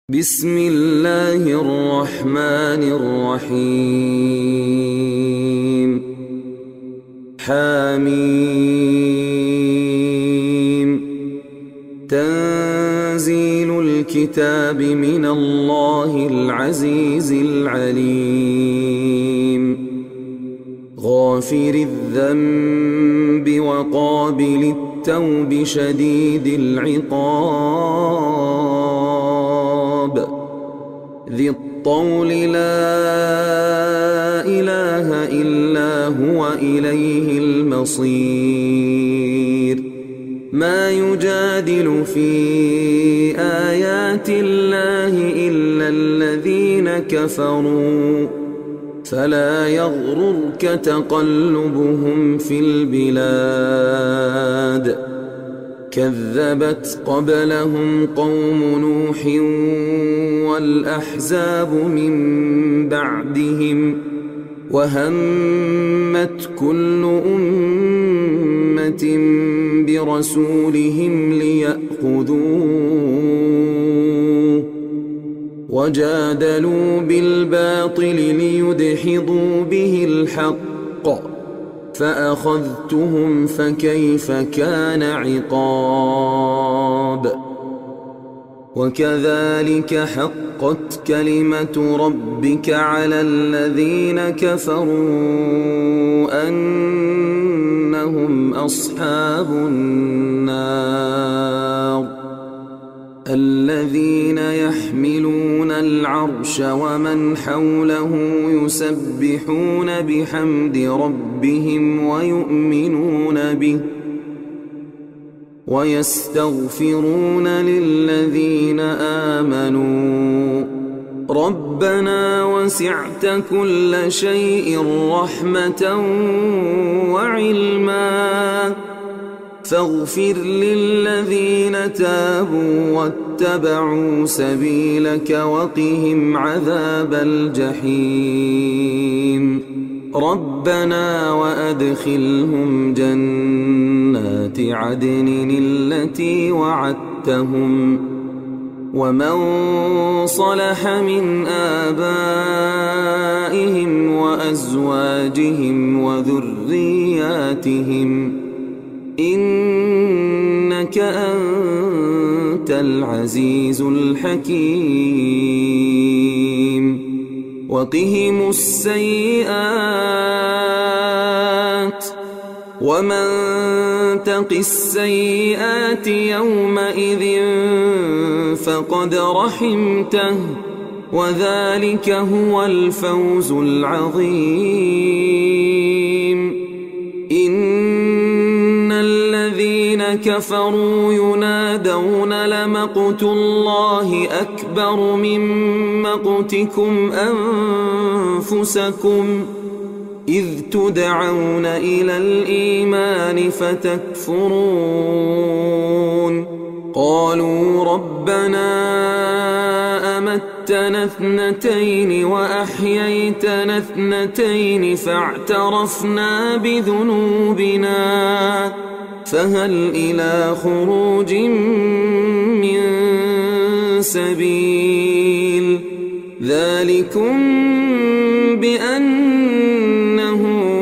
بسم الله الرحمن الرحيم. حميم. تنزيل الكتاب من الله العزيز العليم. غافر الذنب وقابل التوب شديد العقاب ذي الطول لا إله إلا هو إليه المصير. ما يجادل في آيات الله إلا الذين كفروا فلا يغررك تقلبهم في البلاد. كذبت قبلهم قوم نوح والأحزاب من بعدهم وهمت كل أمة برسولهم ليأخذوه وجادلوا بالباطل ليدحضوا به الحق فأخذتهم فكيف كان عقاب. وكذلك حقت كلمة ربك على الذين كفروا أنهم أصحاب النار. الذين يحملون العرش ومن حوله يسبحون بحمد ربهم ويؤمنون به ويستغفرون للذين آمنوا ربنا وسعت كل شيء رحمة وعلما فاغفر للذين تابوا واتبعوا سبيلك وقهم عذاب الجحيم. ربنا وأدخلهم جنات عدن التي وعدتهم ومن صلح من آبائهم وأزواجهم وذرياتهم إنك أنت العزيز الحكيم. وقهم السيئات ومن تق السيئات يومئذ فقد رحمته وذلك هو الفوز العظيم. الذين كفروا ينادون لمقت الله أكبر من مقتكم أنفسكم إذ تدعون إلى الإيمان فتكفرون. قالوا ربنا أمتنا اثنتين وأحييتنا اثنتين فاعترفنا بذنوبنا فهل إلى خروج من سبيل. ذلكم بأنه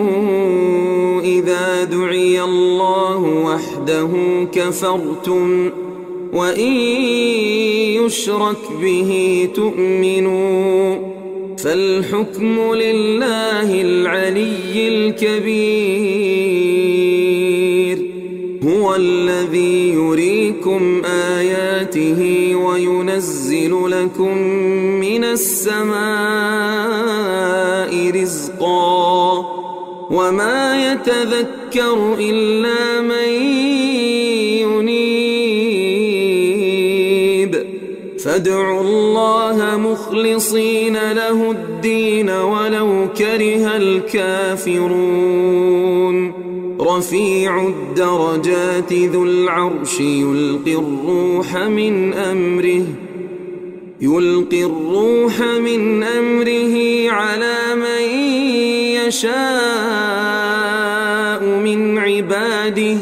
إذا دعي الله وحده كفرتم وإن يشرك به تؤمنوا فالحكم لله العلي الكبير. هو الذي يريكم آياته وينزل لكم من السماء رزقا وما يتذكر إلا من ينيب. فادعوا الله مخلصين له الدين ولو كره الكافرون. رفيع الدرجات ذو العرش يلقي الروح من أمره على من يشاء من عباده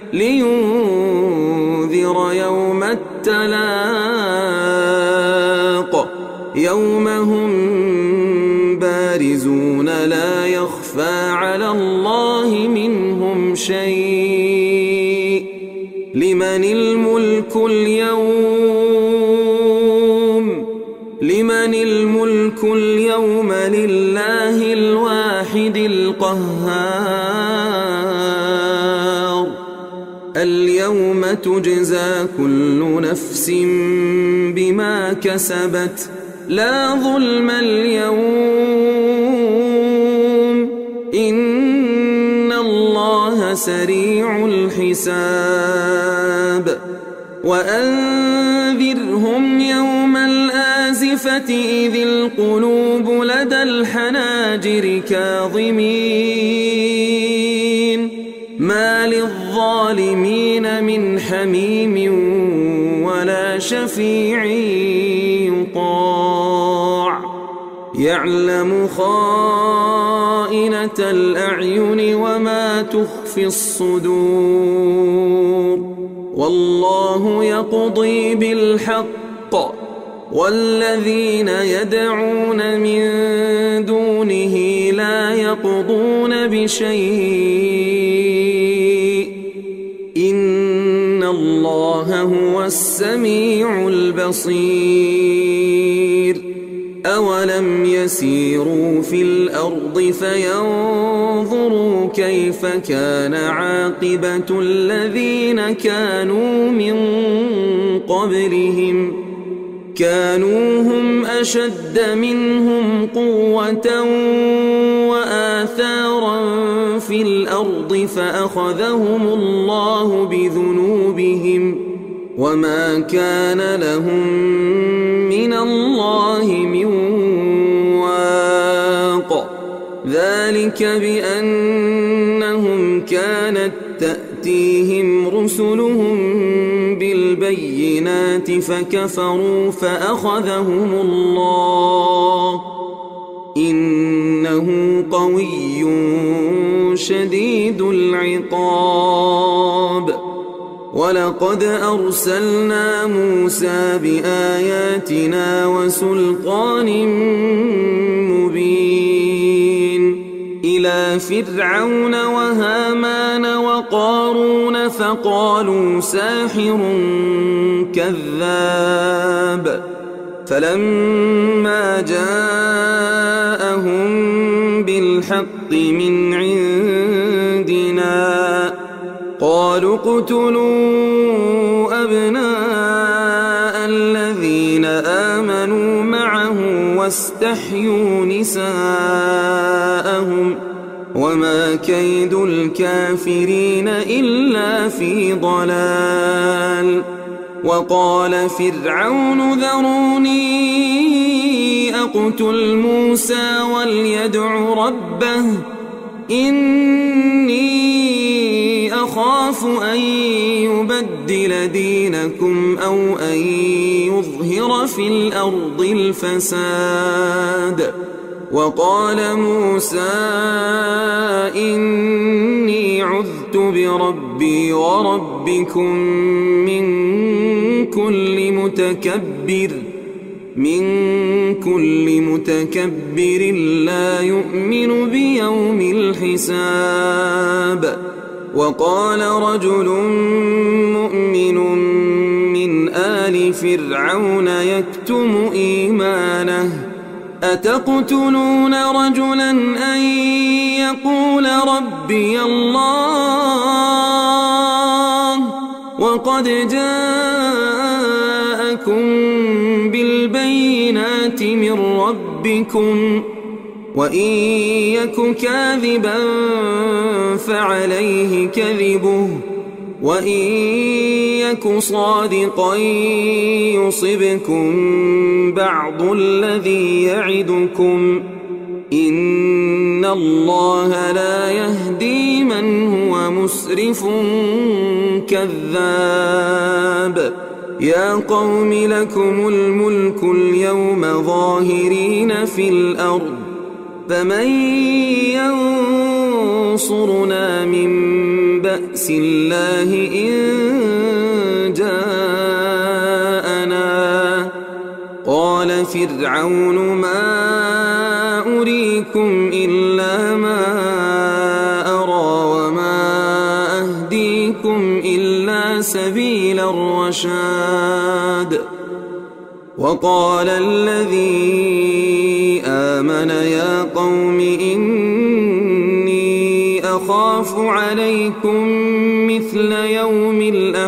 لينذر يوم التلاق. يوم هم بارزون لا يخفى على الله منهم شيء. لمن الملك اليوم لله الواحد القهار. اليوم تجزى كل نفس بما كسبت لا ظلم اليوم إن الله سريع الحساب. وأنذرهم يوم الآزفة إذ القلوب لدى الحناجر كاظمين ما للظالمين من حميم ولا شفيع يطاع يعلم خائنة الأعين وما تخفي الصدور. والله يقضي بالحق والذين يدعون من دونه لا يقضون بشيء إن الله هو السميع البصير. أولم يسيروا في الأرض فينظروا كيف كان عاقبة الذين كانوا من قبلهم كانوا هم أشد منهم قوة وآثارا في الأرض فأخذهم الله بذنوبهم وما كان لهم من الله من واق. ذلك بأنهم كانت تأتيهم رسلهم بالبينات فكفروا فأخذهم الله إنه قوي شديد العقاب. ولقد أرسلنا موسى بآياتنا وسلطان مبين إلى فرعون وهامان وقارون فقالوا ساحر كذاب. فلما جاءهم بالحق من عندنا قالوا اقتلوا أبناء الذين آمنوا معه واستحيوا نساءهم وما كيد الكافرين إلا في ضلال. وقال فرعون ذروني أقتل موسى وليدع ربه إني أخاف أن يبدل دينكم أو أن يظهر في الأرض الفساد. وقال موسى إني عذت بربي وربكم من كل متكبر لا يؤمن بيوم الحساب. وقال رجل مؤمن من آل فرعون يكتم إيمانه أتقتلون رجلا أن يقول ربي الله وقد جاءكم بالبينات من ربكم وإن يك كاذبا فعليه كذبه وإن يك صادقا يصبكم بعض الذي يعدكم إن الله لا يهدي من هو مسرف كذاب. يا قوم لكم الملك اليوم ظاهرين في الأرض فمن ينصرنا من بأس الله إن جاءنا قال فرعون ما أريكم إلا ما أرى وما أهديكم إلا سبيل الرشاد وقال الذي آمن يا قوم إني أخاف عليكم مثل يوم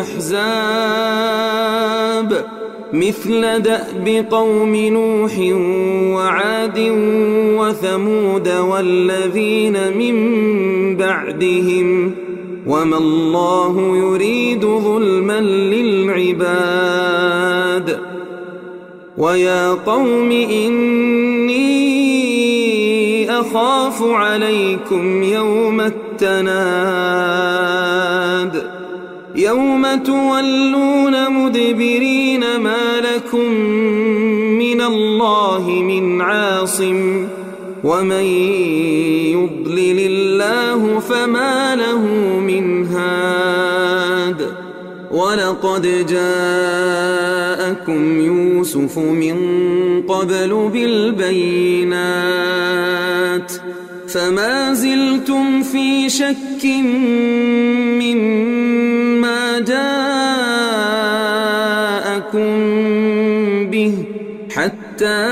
الأحزاب مثل دأب قوم نوح وعاد وثمود والذين من بعدهم وما الله يريد ظلما للعباد ويا قوم إني أخاف عليكم يوم التناد يوم تولون مدبرين ما لكم من الله من عاصم ومن يضلل الله فما له من هاد ولقد جاءكم يوسف من قبل بالبينات فما زلتم في شك مما جاءكم به حتى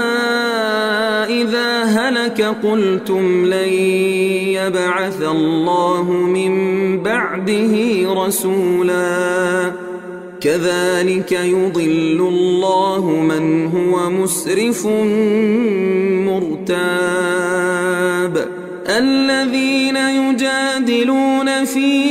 إذا هلك قلتم لن يبعث الله من بعده رسولا كذلك يضل الله من هو مسرف مرتاب الذين يجادلون في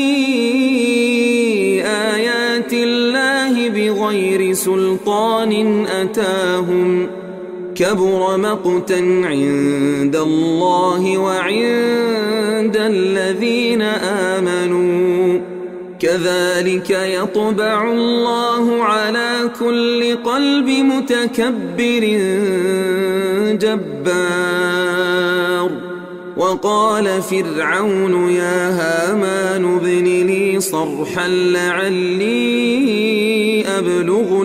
آيات الله بغير سلطان أتاهم كبر مقتا عند الله وعند الذين آمنوا كذلك يطبع الله على كل قلب متكبر جبار وقال فرعون يا هامان ابن لي صرحا لعلي أبلغ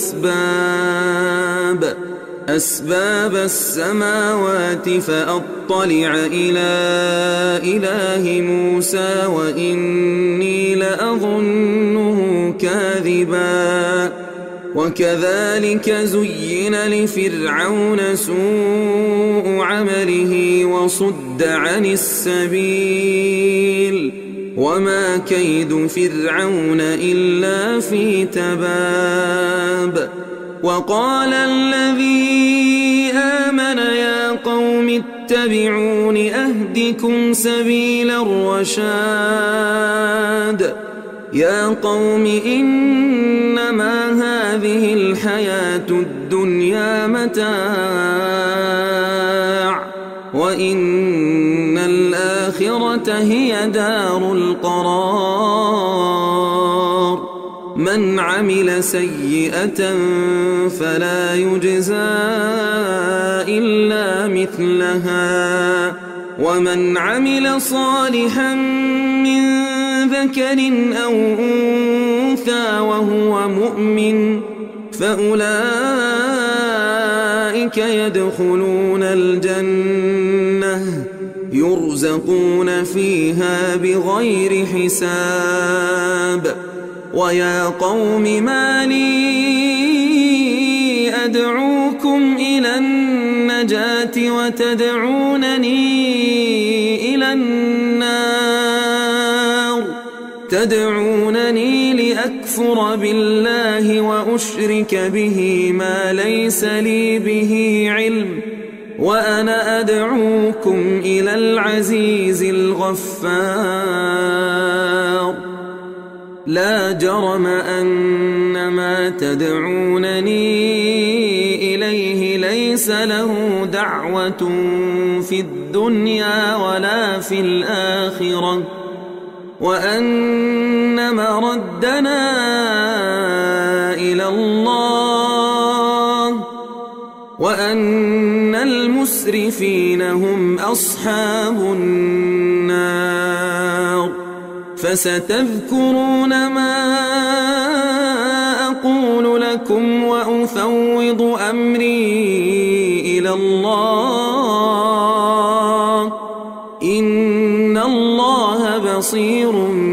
أسباب السماوات فأطلع إلى إله موسى وإني لأظنه كاذبا وكذلك زين لفرعون سوء عمله وصد عن السبيل وما كيد فرعون إلا في تباب وقال الذي آمن يا قوم اتبعون أهدكم سبيل الرشاد يا قوم إنما هذه الحياة الدنيا متاع وإن الآخرة هي دار القرار من عمل سيئة فلا يجزى إلا مثلها ومن عمل صالحا من ذكر أو أنثى وهو مؤمن فأولئك يدخلون الجنة يرزقون فيها بغير حساب ويا قوم ما لي أدعوكم إلى النجاة وتدعونني إلى النار تدعونني لأكفر بالله وأشرك به ما ليس لي به علم وأنا أدعوكم إلى العزيز الغفار لا جرم أن ما تدعونني إليه ليس له دعوة في الدنيا ولا في الآخرة وأن مردنا إلى الله وأن المسرفين هم أصحاب النار فستذكرون ما أقول لكم وأفوض أفوض أمري إلى الله إن الله بصير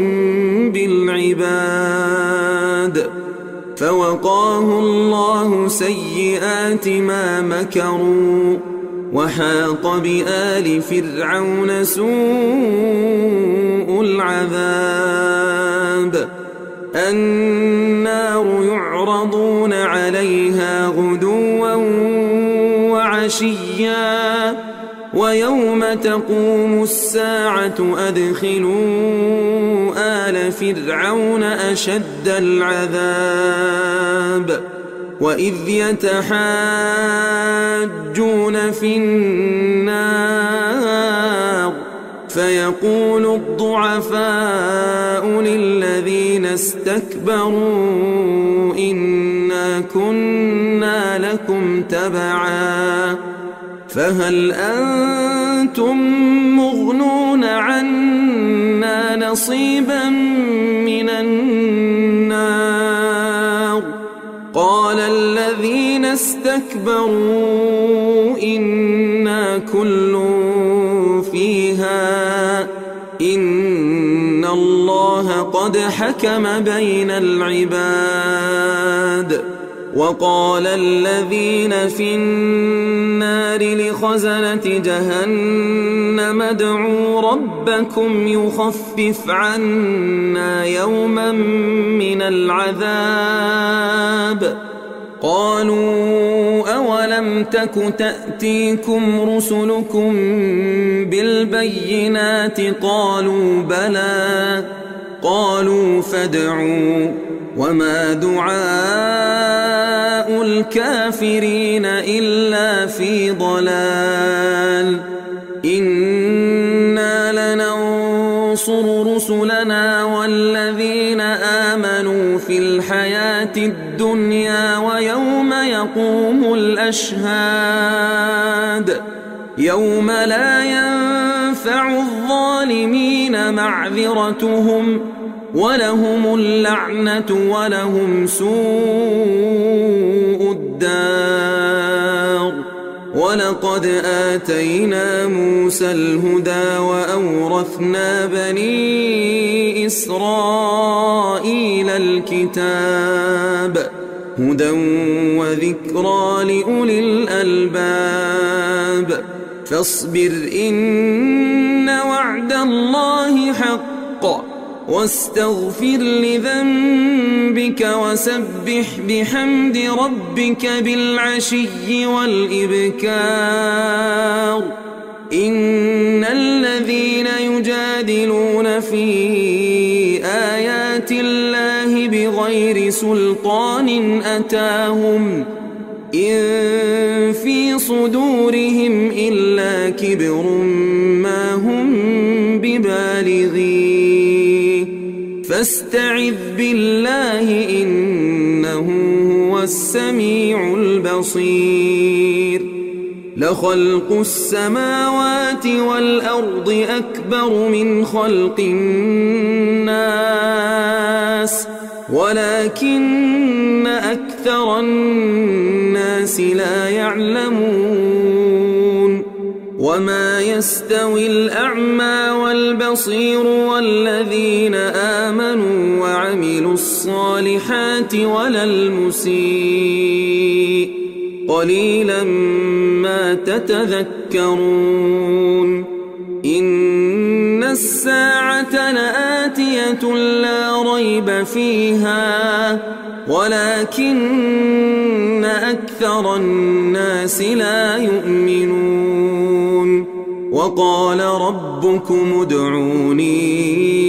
بالعباد فوقاه الله سيئات ما مكروا وحاق بآل فرعون سوء العذاب النار يعرضون عليها غدوا وعشيا ويوم تقوم الساعة أدخلوا آل فرعون أشد العذاب وإذ يتحاجون في النار فيقول الضعفاء للذين استكبروا إنا كنا لكم تبعا فهل أنتم مغنون عنا نصيبا من النار قال الذين استكبروا إنا كل فيها إن الله قد حكم بين العباد وقال الذين في النار لخزنة جهنم ادعوا ربكم يخفف عنا يوما من العذاب قالوا أولم تك تأتيكم رسلكم بالبينات قالوا بلى قالوا فادعوا وما دعاء الكافرين إلا في ضلال إنا لننصر رسلنا والذين آمنوا في الحياة الدنيا ويوم يقوم الأشهاد يوم لا ينفع الظالمين معذرتهم ولهم اللعنة ولهم سوء الدار ولقد آتينا موسى الهدى وأورثنا بني إسرائيل الكتاب هدى وذكرى لأولي الألباب فاصبر إن وعد الله حق واستغفر لذنبك وسبح بحمد ربك بالعشي والإبكار إن الذين يجادلون في آيات الله بغير سلطان أتاهم إن في صدورهم إلا كبر ما هم ببالغيه فاستعذ بالله إنه هو السميع البصير لخلق السماوات والأرض أكبر من خلق الناس ولكن أكثر الناس لا يعلمون وما يستوي الأعمى والبصير والذين آمنوا وعملوا الصالحات ولا المسيء قليلا ما تتذكرون إن الساعة لآتية لا ريب فيها ولكن أكثر الناس لا يؤمنون وقال ربكم ادعوني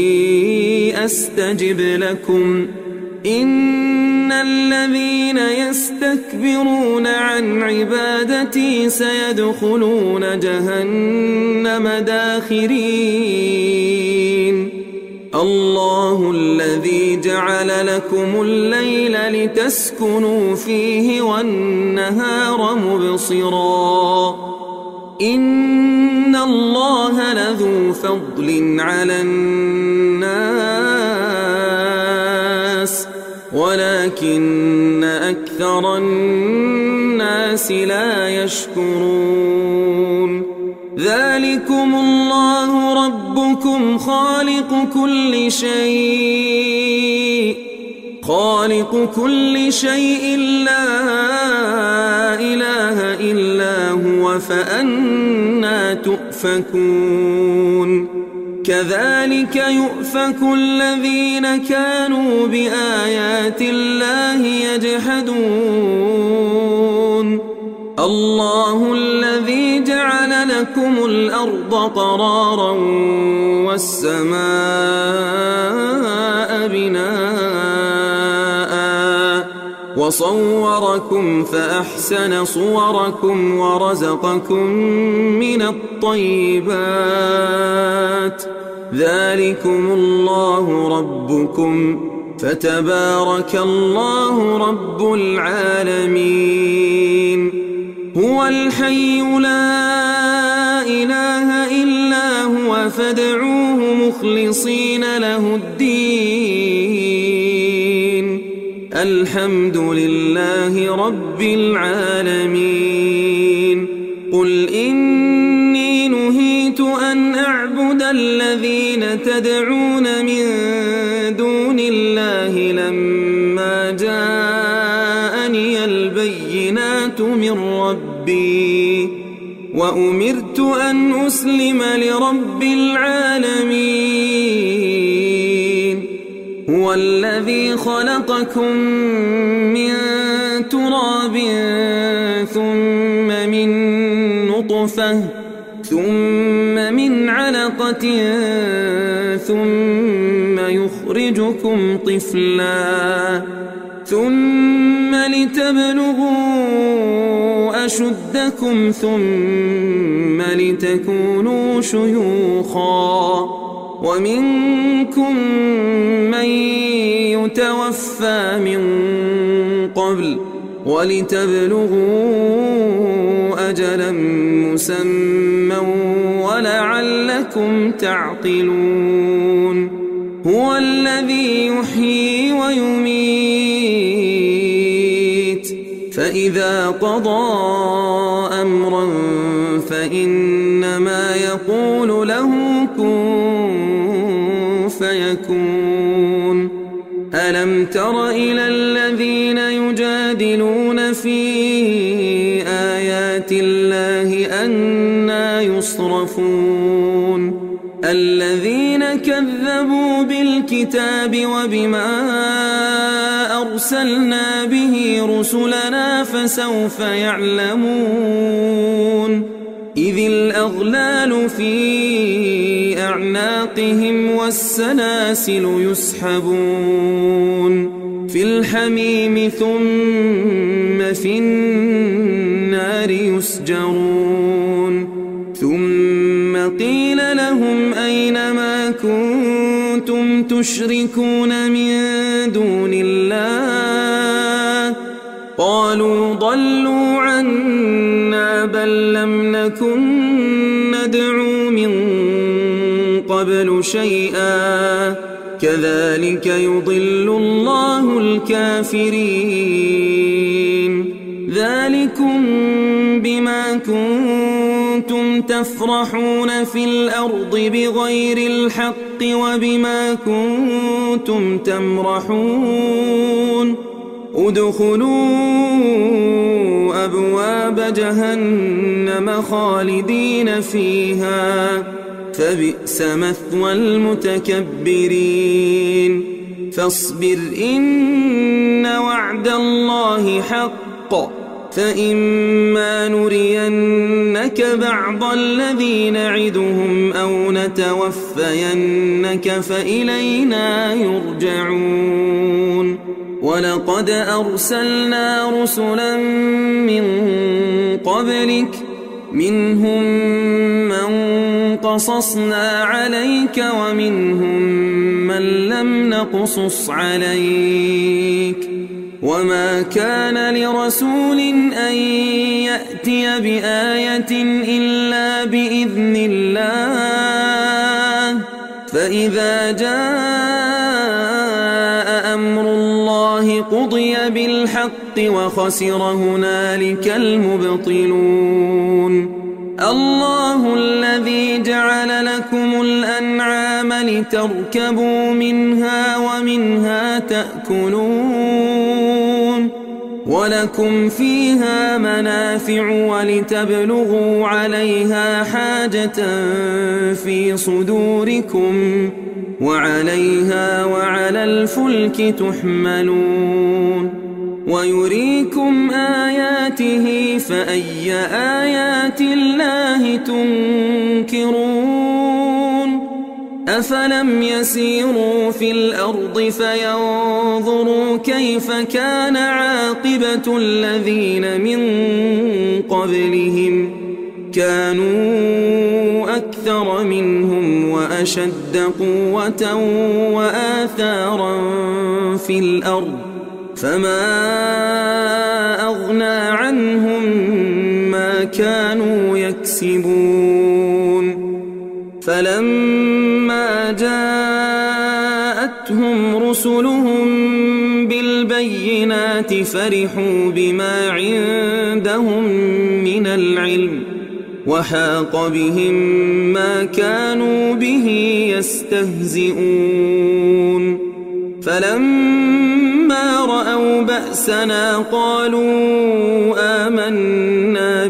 أستجب لكم إن الذين يستكبرون عن عبادتي سيدخلون جهنم داخرين الله الذي جعل لكم الليل لتسكنوا فيه والنهار مبصرا إن الله لذو فضل على الناس ولكن أكثر الناس الناس لا يشكرون ذلكم الله ربكم خالق كل شيء لا إله إلا هو فأنى تؤفكون كذلك يؤفك الذين كانوا بآيات الله يجحدون الله الذي جعل لكم الأرض قرارا والسماء بناء وصوركم فأحسن صوركم ورزقكم من الطيبات ذلكم الله ربكم فتبارك الله رب العالمين هو الحي لا إله إلا هو فادعوه مخلصين له الدين الحمد لله رب العالمين قل إني نهيت أن أعبد الذين تدعون من دون الله لما جاءني البينات من ربي وأمرت أن أسلم لرب العالمين هو الذي خلقكم من تراب ثم من نطفة ثم من علقة ثم يخرجكم طفلا ثم لتبلغوا أشدكم ثم لتكونوا شيوخا ومنكم من يتوفى من قبل ولتبلغوا أجلا مسمى ولعلكم تعقلون هو الذي يحيي ويميت فإذا قضى أمرا فإنما يقول له كن فيكون ألم تر إلى الذين يجادلون في آيات الله أنى يصرفون الذين كذبوا بالكتاب وبما أرسلنا به رسلنا فسوف يعلمون إذ الأغلال في أعناقهم والسلاسل يسحبون في الحميم ثم في النار يسجرون ثم قيل لهم أين ما كنتم تشركون من دون الله قالوا ضلوا عنا بل لم نكن ندعو من قبل شيئا كذلك يضل الله الكافرين ذلكم بما كنتم تفرحون في الأرض بغير الحق وبما كنتم تمرحون ادخلوا أبواب جهنم خالدين فيها فبئس مثوى المتكبرين فاصبر إن وعد الله حق فإما نرينك بعض الذي نعدهم أو نتوفينك فإلينا يرجعون ولقد أرسلنا رسلا من قبلك منهم من قصصنا عليك ومنهم من لم نقصص عليك وما كان لرسول أن يأتي بآية إلا بإذن الله فإذا جاء أمر الله قضي بالحق وخسر هنالك المبطلون. الله الذي جعل لكم الأنعام لتركبوا منها ومنها تأكلون ولكم فيها منافع ولتبلغوا عليها حاجة في صدوركم وعليها وعلى الفلك تحملون ويريكم آياته فأي آيات الله تنكرون أفلم يسيروا في الأرض فينظروا كيف كان عاقبة الذين من قبلهم كانوا أكثر منهم وأشد قوة وآثارا في الأرض فما أغنى عنهم ما كانوا يكسبون فلما جاءتهم رسلهم بالبينات فرحوا بما عندهم من العلم وحاق بهم ما كانوا به يستهزئون فلما رأوا بأسنا قالوا آمنا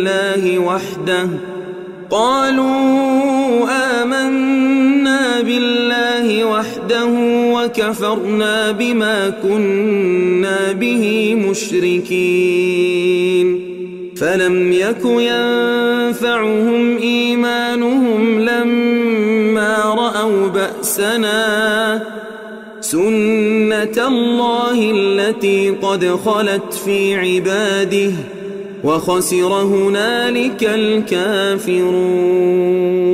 بالله وحده وكفرنا بما كنا به مشركين فلم يك ينفعهم إيمانهم لما رأوا بأسنا سنة الله التي قد خلت في عباده وخسر هنالك الكافرون.